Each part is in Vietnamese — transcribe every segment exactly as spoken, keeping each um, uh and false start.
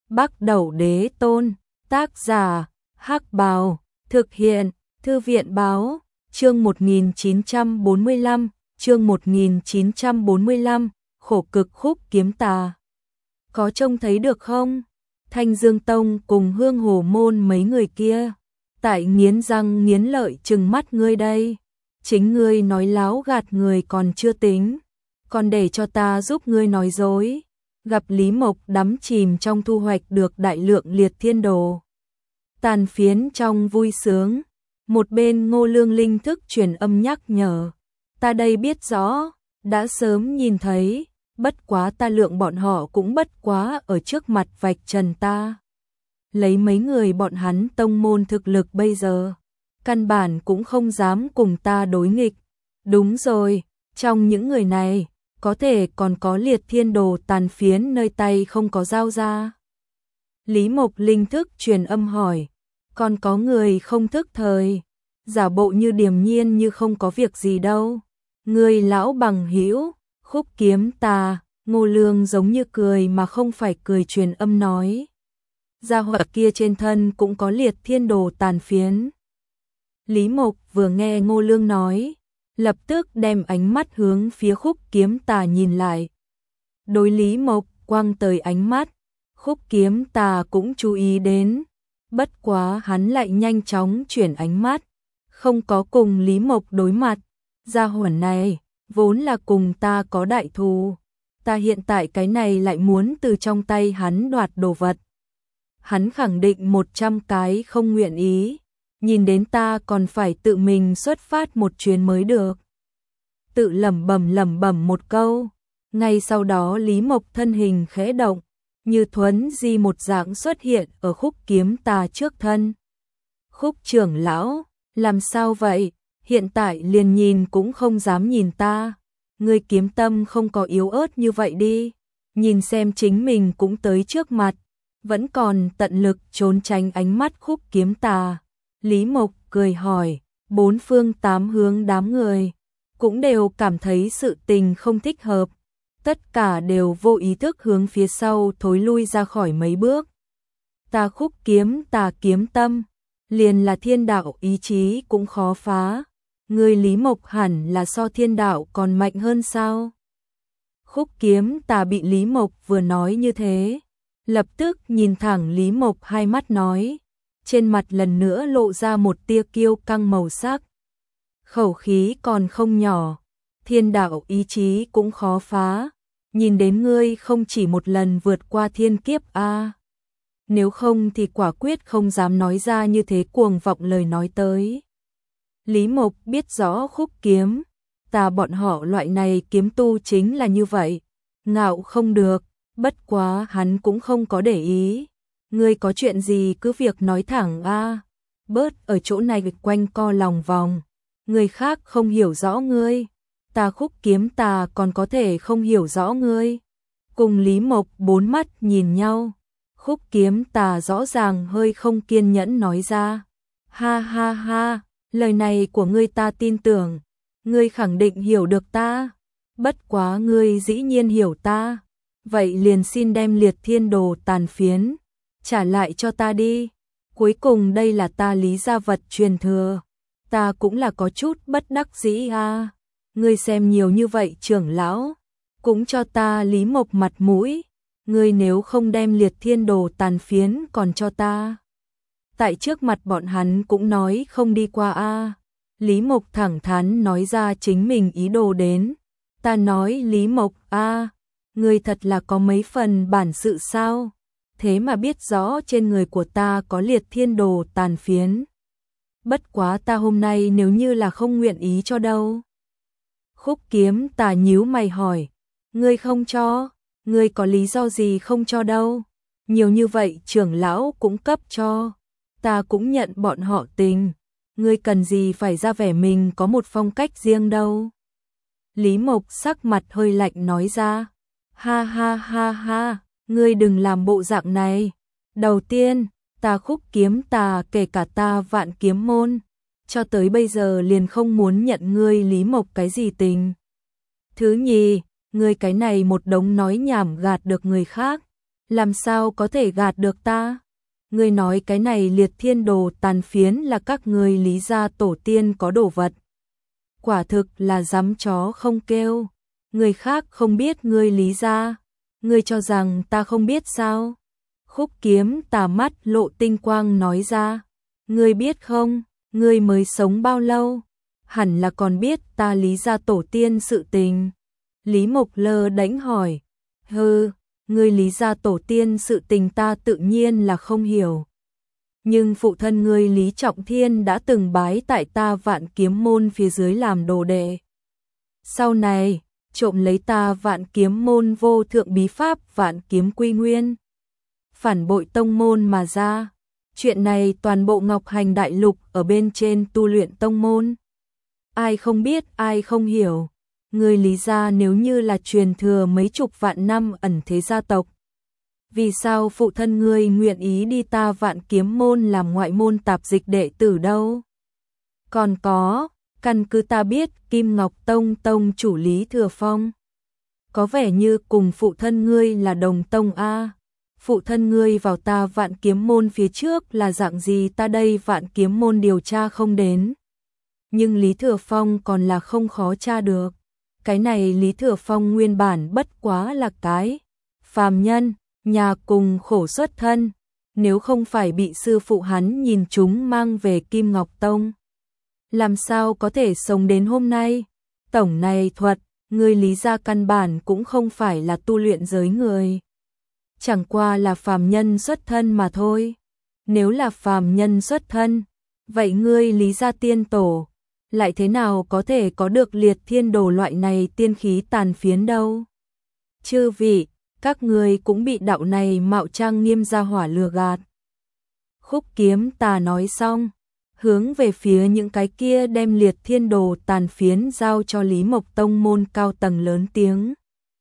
Bắc Đẩu Đế Tôn, tác giả, Hắc Bào, thực hiện, Thư viện Báo, chương một nghìn chín trăm bốn mươi lăm, chương một nghìn chín trăm bốn mươi lăm, khổ cực khúc kiếm tà. Có trông thấy được không? Thanh Dương Tông cùng Hương Hồ Môn mấy người kia, tại nghiến răng nghiến lợi trừng mắt ngươi đây. Chính ngươi nói láo gạt người còn chưa tính, còn để cho ta giúp ngươi nói dối. Gặp Lý Mộc đắm chìm trong thu hoạch được đại lượng liệt thiên đồ tàn phiến trong vui sướng, một bên Ngô Lương linh thức truyền âm nhắc nhở, ta đây biết rõ, đã sớm nhìn thấy, bất quá ta lượng bọn họ cũng bất quá ở trước mặt vạch trần ta. Lấy mấy người bọn hắn tông môn thực lực bây giờ, căn bản cũng không dám cùng ta đối nghịch. Đúng rồi, trong những người này, có thể còn có liệt thiên đồ tàn phiến nơi tay không có giao ra. Lý Mộc linh thức truyền âm hỏi, còn có người không thức thời, giả bộ như điềm nhiên như không có việc gì đâu. Người lão bằng hữu, khúc kiếm tà. Ngô Lương giống như cười mà không phải cười truyền âm nói, gia hỏa kia trên thân cũng có liệt thiên đồ tàn phiến. Lý Mộc vừa nghe Ngô Lương nói, lập tức đem ánh mắt hướng phía khúc kiếm tà nhìn lại. Đối Lý Mộc quăng tới ánh mắt, khúc kiếm tà cũng chú ý đến, bất quá hắn lại nhanh chóng chuyển ánh mắt, không có cùng Lý Mộc đối mặt. Gia hỏa này vốn là cùng ta có đại thù, ta hiện tại cái này lại muốn từ trong tay hắn đoạt đồ vật. Hắn khẳng định một trăm cái không nguyện ý, nhìn đến ta còn phải tự mình xuất phát một chuyến mới được. Tự lẩm bẩm lẩm bẩm một câu, ngay sau đó Lý Mộc thân hình khẽ động, như thuấn di một dạng xuất hiện ở khúc kiếm tà trước thân. Khúc trưởng lão, làm sao vậy? Hiện tại liền nhìn cũng không dám nhìn ta. Ngươi kiếm tâm không có yếu ớt như vậy đi, nhìn xem chính mình cũng tới trước mặt, vẫn còn tận lực trốn tránh ánh mắt khúc kiếm tà. Lý Mộc cười hỏi, bốn phương tám hướng đám người cũng đều cảm thấy sự tình không thích hợp, tất cả đều vô ý thức hướng phía sau thối lui ra khỏi mấy bước. Ta khúc kiếm tà kiếm tâm, liền là thiên đạo ý chí cũng khó phá. Người Lý Mộc hẳn là so thiên đạo còn mạnh hơn sao? Khúc kiếm tà bị Lý Mộc vừa nói như thế, lập tức nhìn thẳng Lý Mộc hai mắt nói, trên mặt lần nữa lộ ra một tia kiêu căng màu sắc. Khẩu khí còn không nhỏ, thiên đạo ý chí cũng khó phá, nhìn đến ngươi không chỉ một lần vượt qua thiên kiếp a. Nếu không thì quả quyết không dám nói ra như thế cuồng vọng lời nói tới. Lý Mộc biết rõ khúc kiếm tà bọn họ loại này kiếm tu chính là như vậy, ngạo không được, bất quá hắn cũng không có để ý. Ngươi có chuyện gì cứ việc nói thẳng a, bớt ở chỗ này quanh co lòng vòng, người khác không hiểu rõ ngươi, ta khúc kiếm tà còn có thể không hiểu rõ ngươi. Cùng Lý Mộc bốn mắt nhìn nhau, khúc kiếm tà rõ ràng hơi không kiên nhẫn nói ra, ha ha ha, lời này của ngươi ta tin tưởng, ngươi khẳng định hiểu được ta, bất quá ngươi dĩ nhiên hiểu ta, vậy liền xin đem liệt thiên đồ tàn phiến trả lại cho ta đi. Cuối cùng đây là ta Lý gia vật truyền thừa, ta cũng là có chút bất đắc dĩ a. Ngươi xem nhiều như vậy trưởng lão, cũng cho ta Lý Mộc mặt mũi, ngươi nếu không đem liệt thiên đồ tàn phiến còn cho ta, tại trước mặt bọn hắn cũng nói không đi qua a. Lý Mộc thẳng thắn nói ra chính mình ý đồ đến. Ta nói Lý Mộc a, ngươi thật là có mấy phần bản sự sao? Thế mà biết rõ trên người của ta có liệt thiên đồ tàn phiến. Bất quá ta hôm nay nếu như là không nguyện ý cho đâu. Khúc kiếm tà nhíu mày hỏi, ngươi không cho, ngươi có lý do gì không cho đâu? Nhiều như vậy trưởng lão cũng cấp cho, ta cũng nhận bọn họ tình, ngươi cần gì phải ra vẻ mình có một phong cách riêng đâu. Lý Mộc sắc mặt hơi lạnh nói ra, ha ha ha ha, ngươi đừng làm bộ dạng này. Đầu tiên, ta khúc kiếm tà kể cả ta vạn kiếm môn, cho tới bây giờ liền không muốn nhận ngươi Lý Mộc cái gì tình. Thứ nhì, ngươi cái này một đống nói nhảm gạt được người khác, Làm sao có thể gạt được ta? Ngươi nói cái này liệt thiên đồ tàn phiến là các ngươi Lý gia tổ tiên có đồ vật. Quả thực là dám chó không kêu. Người khác không biết ngươi Lý gia, ngươi cho rằng ta không biết sao? Khúc Kiếm Tà mắt lộ tinh quang nói ra. Ngươi biết không, ngươi mới sống bao lâu? Hẳn là còn biết ta Lý gia tổ tiên sự tình. Lý Mộc lơ đánh hỏi. Hừ, ngươi Lý gia tổ tiên sự tình ta tự nhiên là không hiểu. Nhưng phụ thân ngươi Lý Trọng Thiên đã từng bái tại ta Vạn Kiếm môn phía dưới làm đồ đệ. Sau này, trộm lấy ta Vạn Kiếm môn vô thượng bí pháp Vạn Kiếm Quy Nguyên. Phản bội tông môn mà ra. Chuyện này toàn bộ Ngọc Hành Đại Lục ở bên trên tu luyện tông môn. Ai không biết, ai không hiểu. Người Lý gia nếu như là truyền thừa mấy chục vạn năm ẩn thế gia tộc. Vì sao phụ thân ngươi nguyện ý đi ta Vạn Kiếm môn làm ngoại môn tạp dịch đệ tử đâu? Còn có, căn cứ ta biết Kim Ngọc Tông tông chủ Lý Thừa Phong. Có vẻ như cùng phụ thân ngươi là đồng tông a. Phụ thân ngươi vào ta Vạn Kiếm môn phía trước là dạng gì ta đây Vạn Kiếm môn điều tra không đến. Nhưng Lý Thừa Phong còn là không khó tra được. Cái này Lý Thừa Phong nguyên bản bất quá là cái phàm nhân, nhà cùng khổ xuất thân, nếu không phải bị sư phụ hắn nhìn chúng mang về Kim Ngọc Tông. Làm sao có thể sống đến hôm nay? Tổng này thuật, người Lý gia căn bản cũng không phải là tu luyện giới người. Chẳng qua là phàm nhân xuất thân mà thôi. Nếu là phàm nhân xuất thân, vậy ngươi Lý gia tiên tổ lại thế nào có thể có được liệt thiên đồ loại này tiên khí tàn phiến đâu? Chư vị, các ngươi cũng bị đạo này mạo trang nghiêm gia hỏa lừa gạt. Khúc Kiếm Tà nói xong, hướng về phía những cái kia đem liệt thiên đồ tàn phiến giao cho Lý Mộc Tông môn cao tầng lớn tiếng.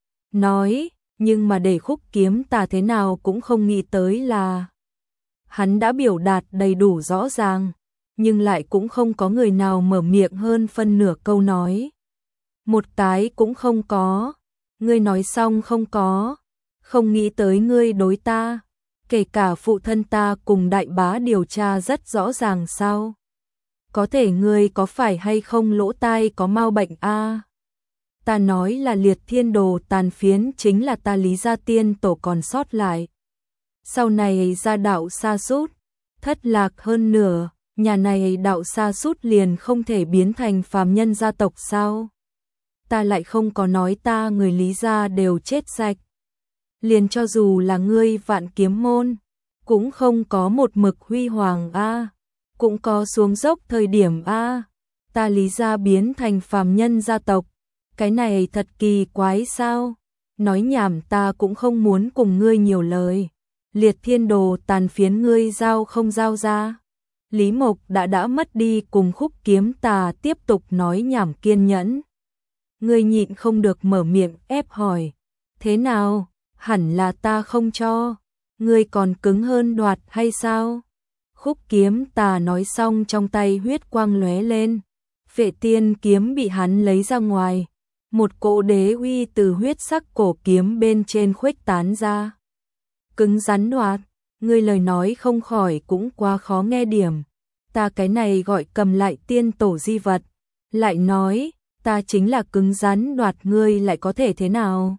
Nói, nhưng mà để Khúc Kiếm Tà thế nào cũng không nghĩ tới là hắn đã biểu đạt đầy đủ rõ ràng, nhưng lại cũng không có người nào mở miệng hơn phân nửa câu nói. Một cái cũng không có. Ngươi nói xong không có. Không nghĩ tới ngươi đối ta. Kể cả phụ thân ta cùng đại bá điều tra rất rõ ràng sao. Có thể ngươi có phải hay không lỗ tai có mau bệnh a? À? Ta nói là liệt thiên đồ tàn phiến chính là ta Lý gia tiên tổ còn sót lại. Sau này gia đạo sa sút, thất lạc hơn nửa. Nhà này đạo sa sút liền không thể biến thành phàm nhân gia tộc sao? Ta lại không có nói ta người Lý gia đều chết sạch. Liền cho dù là ngươi Vạn Kiếm môn, cũng không có một mực huy hoàng a, à, cũng có xuống dốc thời điểm a. À. Ta Lý gia biến thành phàm nhân gia tộc, cái này thật kỳ quái sao? Nói nhảm ta cũng không muốn cùng ngươi nhiều lời. Liệt thiên đồ tàn phiến ngươi giao không giao ra? Lý Mộc đã đã mất đi cùng Khúc Kiếm Tà tiếp tục nói nhảm kiên nhẫn. Ngươi nhịn không được mở miệng ép hỏi. Thế nào? Hẳn là ta không cho. Ngươi còn cứng hơn đoạt hay sao? Khúc Kiếm Tà nói xong trong tay huyết quang lóe lên. Phệ tiên kiếm bị hắn lấy ra ngoài. Một cỗ đế uy từ huyết sắc cổ kiếm bên trên khuếch tán ra. Cứng rắn đoạt. Ngươi lời nói không khỏi cũng quá khó nghe điểm. Ta cái này gọi cầm lại tiên tổ di vật. Lại nói, ta chính là cứng rắn đoạt ngươi lại có thể thế nào?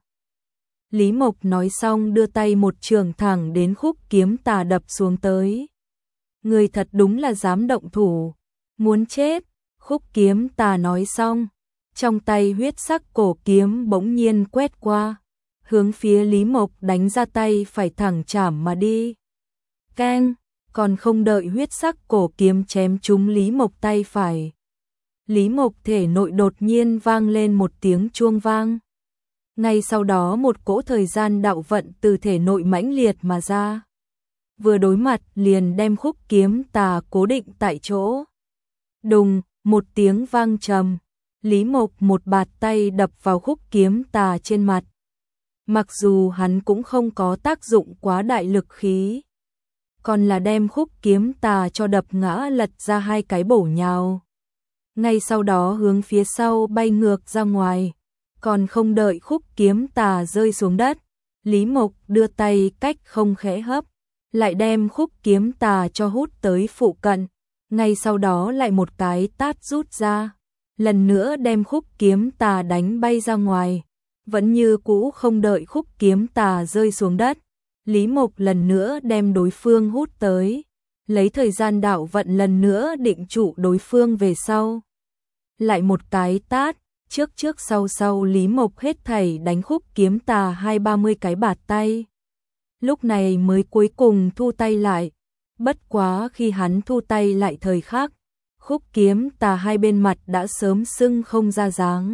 Lý Mộc nói xong đưa tay một trường thẳng đến Khúc Kiếm Tà đập xuống tới. Ngươi thật đúng là dám động thủ. Muốn chết. Khúc Kiếm Tà nói xong. Trong tay huyết sắc cổ kiếm bỗng nhiên quét qua. Hướng phía Lý Mộc đánh ra tay phải thẳng chảm mà đi. Keng, còn không đợi huyết sắc cổ kiếm chém trúng Lý Mộc tay phải. Lý Mộc thể nội đột nhiên vang lên một tiếng chuông vang. Ngay sau đó một cỗ thời gian đạo vận từ thể nội mãnh liệt mà ra. Vừa đối mặt liền đem Khúc Kiếm Tà cố định tại chỗ. Đùng, một tiếng vang trầm. Lý Mộc một bạt tay đập vào Khúc Kiếm Tà trên mặt. Mặc dù hắn cũng không có tác dụng quá đại lực khí, còn là đem Khúc Kiếm Tà cho đập ngã lật ra hai cái bổ nhào. Ngay sau đó hướng phía sau bay ngược ra ngoài, còn không đợi Khúc Kiếm Tà rơi xuống đất, Lý Mộc đưa tay cách không khẽ hấp, lại đem khúc kiếm tà cho hút tới phụ cận, ngay sau đó lại một cái tát rút ra, lần nữa đem khúc kiếm tà đánh bay ra ngoài, vẫn như cũ không đợi khúc kiếm tà rơi xuống đất. Lý Mộc lần nữa đem đối phương hút tới, lấy thời gian đạo vận lần nữa định trụ đối phương về sau. Lại một cái tát, trước trước sau sau Lý Mộc hết thảy đánh khúc kiếm tà hai ba mươi cái bạt tay. Lúc này mới cuối cùng thu tay lại, bất quá khi hắn thu tay lại thời khắc, khúc kiếm tà hai bên mặt đã sớm sưng không ra dáng.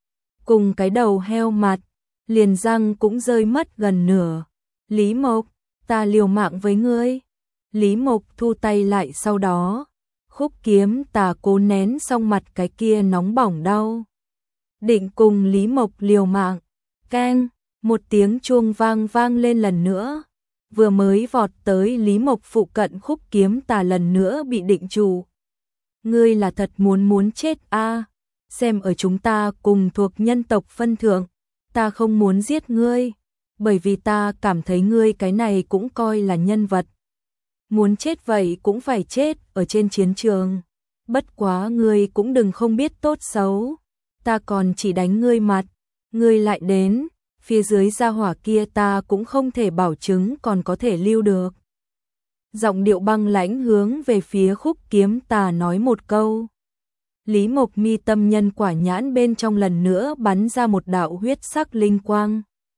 Cùng cái đầu heo mặt, liền răng cũng rơi mất gần nửa. Lý Mộc, ta liều mạng với ngươi. Lý Mộc thu tay lại sau đó, khúc kiếm tà cố nén xong mặt cái kia nóng bỏng đau. Định cùng Lý Mộc liều mạng, keng, một tiếng chuông vang vang lên lần nữa. Vừa mới vọt tới Lý Mộc phụ cận khúc kiếm tà lần nữa bị định trụ. Ngươi là thật muốn muốn chết a? À? Xem ở chúng ta cùng thuộc nhân tộc phân thượng, ta không muốn giết ngươi, bởi vì ta cảm thấy ngươi cái này cũng coi là nhân vật. Muốn chết vậy cũng phải chết ở trên chiến trường. Bất quá ngươi cũng đừng không biết tốt xấu, ta còn chỉ đánh ngươi mặt, ngươi lại đến, phía dưới gia hỏa kia ta cũng không thể bảo chứng còn có thể lưu được. Giọng điệu băng lãnh hướng về phía khúc kiếm tà nói một câu. Lý Mộc mi tâm nhân quả nhãn bên trong lần nữa bắn ra một đạo huyết sắc linh quang,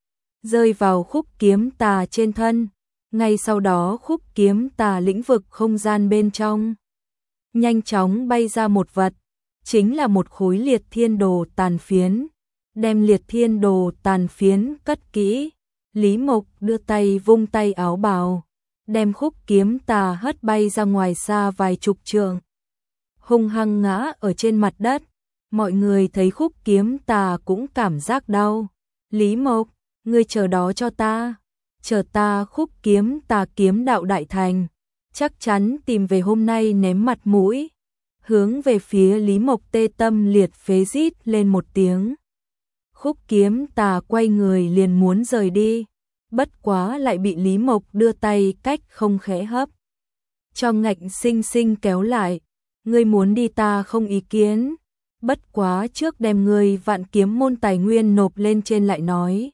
rơi vào khúc kiếm tà trên thân. Ngay sau đó khúc kiếm tà lĩnh vực không gian bên trong nhanh chóng bay ra một vật, chính là một khối liệt thiên đồ tàn phiến. Đem liệt thiên đồ tàn phiến cất kỹ, Lý Mộc đưa tay vung tay áo bào, đem khúc kiếm tà hất bay ra ngoài xa vài chục trượng, hung hăng ngã ở trên mặt đất. Mọi người thấy khúc kiếm tà cũng cảm giác đau. Lý Mộc, ngươi chờ đó cho ta, chờ ta khúc kiếm tà kiếm đạo đại thành, chắc chắn tìm về hôm nay ném mặt mũi. Hướng về phía Lý Mộc tê tâm liệt phế rít lên một tiếng. Khúc kiếm tà quay người liền muốn rời đi, bất quá lại bị Lý Mộc đưa tay cách không khẽ hấp, cho ngạnh sinh sinh kéo lại. Ngươi muốn đi ta không ý kiến, bất quá trước đem ngươi vạn kiếm môn tài nguyên nộp lên trên lại nói.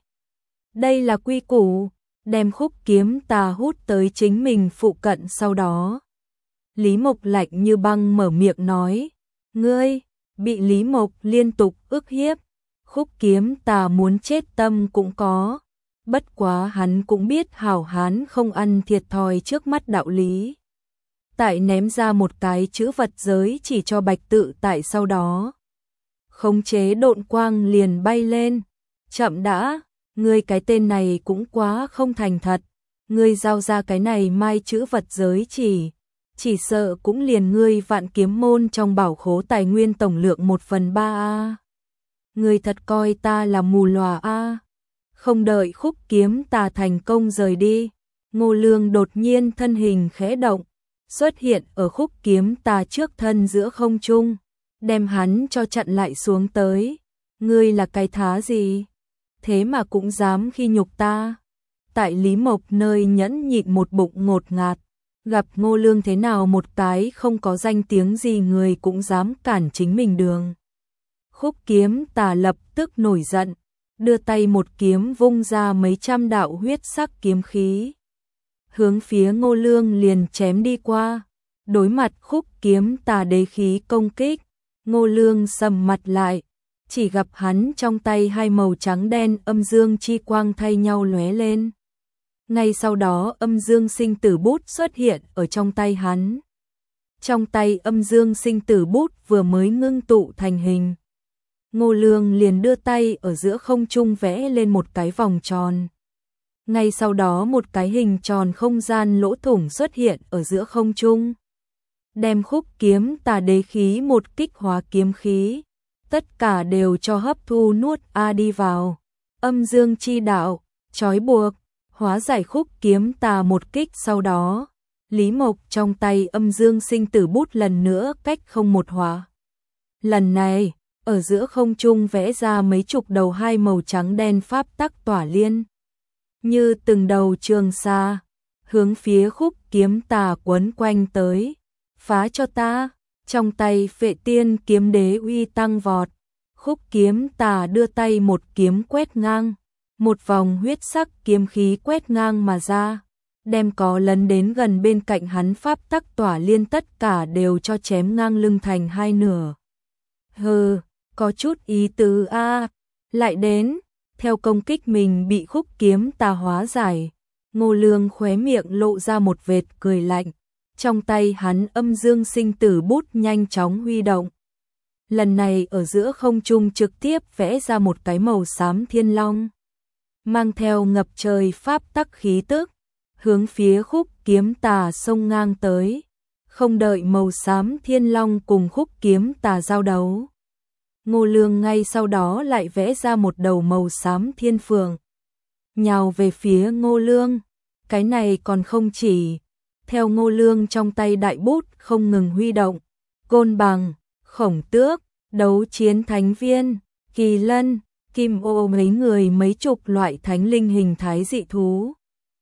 Đây là quy củ, đem khúc kiếm tà hút tới chính mình phụ cận sau đó. Lý Mộc lạnh như băng mở miệng nói, ngươi, bị Lý Mộc liên tục ức hiếp. Khúc kiếm tà muốn chết tâm cũng có, bất quá hắn cũng biết hảo hán không ăn thiệt thòi trước mắt đạo lý. Tại ném ra một cái chữ vật giới chỉ cho Bạch Tự Tại sau đó, khống chế độn quang liền bay lên. Chậm đã, ngươi cái tên này cũng quá không thành thật, ngươi giao ra cái này mai chữ vật giới chỉ, chỉ sợ cũng liền ngươi vạn kiếm môn trong bảo khố tài nguyên tổng lượng một phần ba a. Ngươi thật coi ta là mù lòa a. Không đợi khúc kiếm tà thành công rời đi, Ngô Lương đột nhiên thân hình khẽ động, xuất hiện ở khúc kiếm tà trước thân giữa không trung, đem hắn cho chặn lại xuống tới. Ngươi là cái thá gì? Thế mà cũng dám khi nhục ta. Tại Lý Mộc nơi nhẫn nhịn một bụng ngột ngạt, gặp Ngô Lương thế nào một cái không có danh tiếng gì người cũng dám cản chính mình đường. Khúc kiếm tà lập tức nổi giận, đưa tay một kiếm vung ra mấy trăm đạo huyết sắc kiếm khí, hướng phía Ngô Lương liền chém đi qua. Đối mặt khúc kiếm tà đế khí công kích, Ngô Lương sầm mặt lại, chỉ gặp hắn trong tay hai màu trắng đen âm dương chi quang thay nhau lóe lên. Ngay sau đó âm dương sinh tử bút xuất hiện ở trong tay hắn. Trong tay âm dương sinh tử bút vừa mới ngưng tụ thành hình, Ngô Lương liền đưa tay ở giữa không trung vẽ lên một cái vòng tròn. Ngay sau đó một cái hình tròn không gian lỗ thủng xuất hiện ở giữa không trung, đem khúc kiếm tà đế khí một kích hóa kiếm khí, tất cả đều cho hấp thu nuốt a đi vào. Âm dương chi đạo, trói buộc, hóa giải khúc kiếm tà một kích sau đó, Lý Mộc trong tay âm dương sinh tử bút lần nữa cách không một hóa. Lần này, ở giữa không trung vẽ ra mấy chục đầu hai màu trắng đen pháp tắc tỏa liên. như từng đầu trường sa, hướng phía Khúc Kiếm Tà quấn quanh tới. Phá cho ta! Trong tay Phệ Tiên kiếm đế uy tăng vọt. Khúc Kiếm Tà đưa tay một kiếm quét ngang, một vòng huyết sắc kiếm khí quét ngang mà ra, đem có lấn đến gần bên cạnh hắn pháp tắc tỏa liên tất cả đều cho chém ngang lưng thành hai nửa. Hừ, có chút ý tứ a, lại đến, theo công kích mình bị Khúc Kiếm Tà hóa giải. Ngô Lương khóe miệng lộ ra một vệt cười lạnh, trong tay hắn âm dương sinh tử bút nhanh chóng huy động. Lần này ở giữa không trung trực tiếp vẽ ra một cái màu xám thiên long, mang theo ngập trời pháp tắc khí tức, hướng phía Khúc Kiếm Tà xông ngang tới. Không đợi màu xám thiên long cùng Khúc Kiếm Tà giao đấu, Ngô Lương ngay sau đó lại vẽ ra một đầu màu xám thiên phượng, nhào về phía Ngô Lương. Cái này còn không chỉ, theo Ngô Lương trong tay đại bút không ngừng huy động, côn bằng, khổng tước, đấu chiến thánh viên, kỳ lân, kim ô mấy người mấy chục loại thánh linh hình thái dị thú,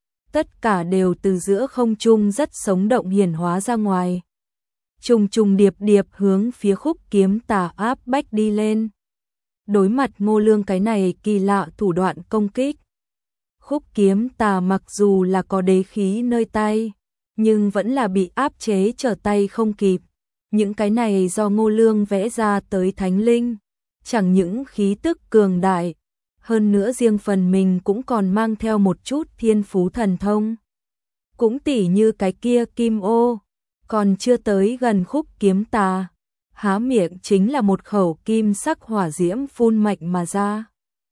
tất cả đều từ giữa không trung rất sống động hiển hóa ra ngoài, trùng trùng điệp điệp hướng phía Khúc Kiếm Tà áp bách đi lên. Đối mặt Ngô Lương cái này kỳ lạ thủ đoạn công kích, Khúc Kiếm Tà mặc dù là có đế khí nơi tay, nhưng vẫn là bị áp chế trở tay không kịp. Những cái này do Ngô Lương vẽ ra tới thánh linh, chẳng những khí tức cường đại, hơn nữa riêng phần mình cũng còn mang theo một chút thiên phú thần thông. Cũng tỉ như cái kia kim ô, còn chưa tới gần Khúc Kiếm Tà, há miệng chính là một khẩu kim sắc hỏa diễm phun mạnh mà ra,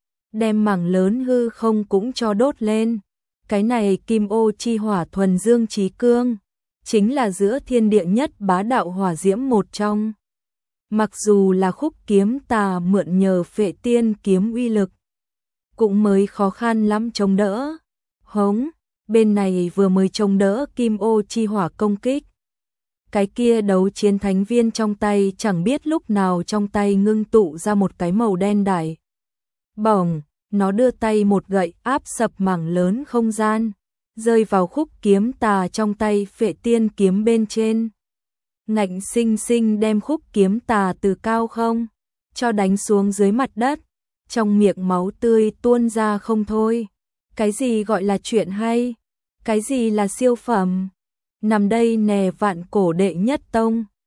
đem mảng lớn hư không cũng cho đốt lên. Cái này kim ô chi hỏa thuần dương chí cương, chính là giữa thiên địa nhất bá đạo hỏa diễm một trong. Mặc dù là Khúc Kiếm Tà mượn nhờ Phệ Tiên kiếm uy lực, cũng mới khó khăn lắm chống đỡ. Hống, bên này vừa mới chống đỡ kim ô chi hỏa công kích, cái kia đấu chiến thánh viên trong tay chẳng biết lúc nào trong tay ngưng tụ ra một cái màu đen đại bổng, nó đưa tay một gậy áp sập mảng lớn không gian, rơi vào Khúc Kiếm Tà trong tay Phệ Tiên kiếm bên trên. Ngạnh sinh sinh đem Khúc Kiếm Tà từ cao không cho đánh xuống dưới mặt đất, trong miệng máu tươi tuôn ra không thôi. Cái gì gọi là chuyện hay? Cái gì là siêu phẩm? Nằm đây nè vạn cổ đệ nhất tông.